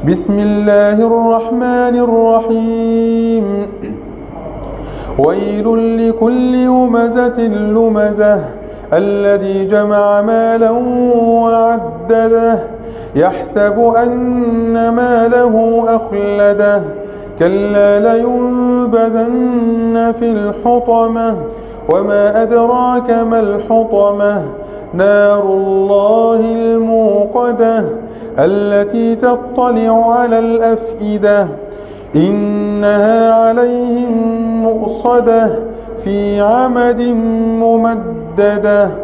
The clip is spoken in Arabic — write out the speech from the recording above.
بسم الله الرحمن الرحيم ويل لكل همزة لمزة الذي جمع مالا وعدده يحسب أن ماله أخلده كلا لينبذن في الحطمة وما أدراك ما الحطمة نار الله الموقدة التي تطلع على الأفئدة إنها عليهم مؤصدة في عمد ممددة.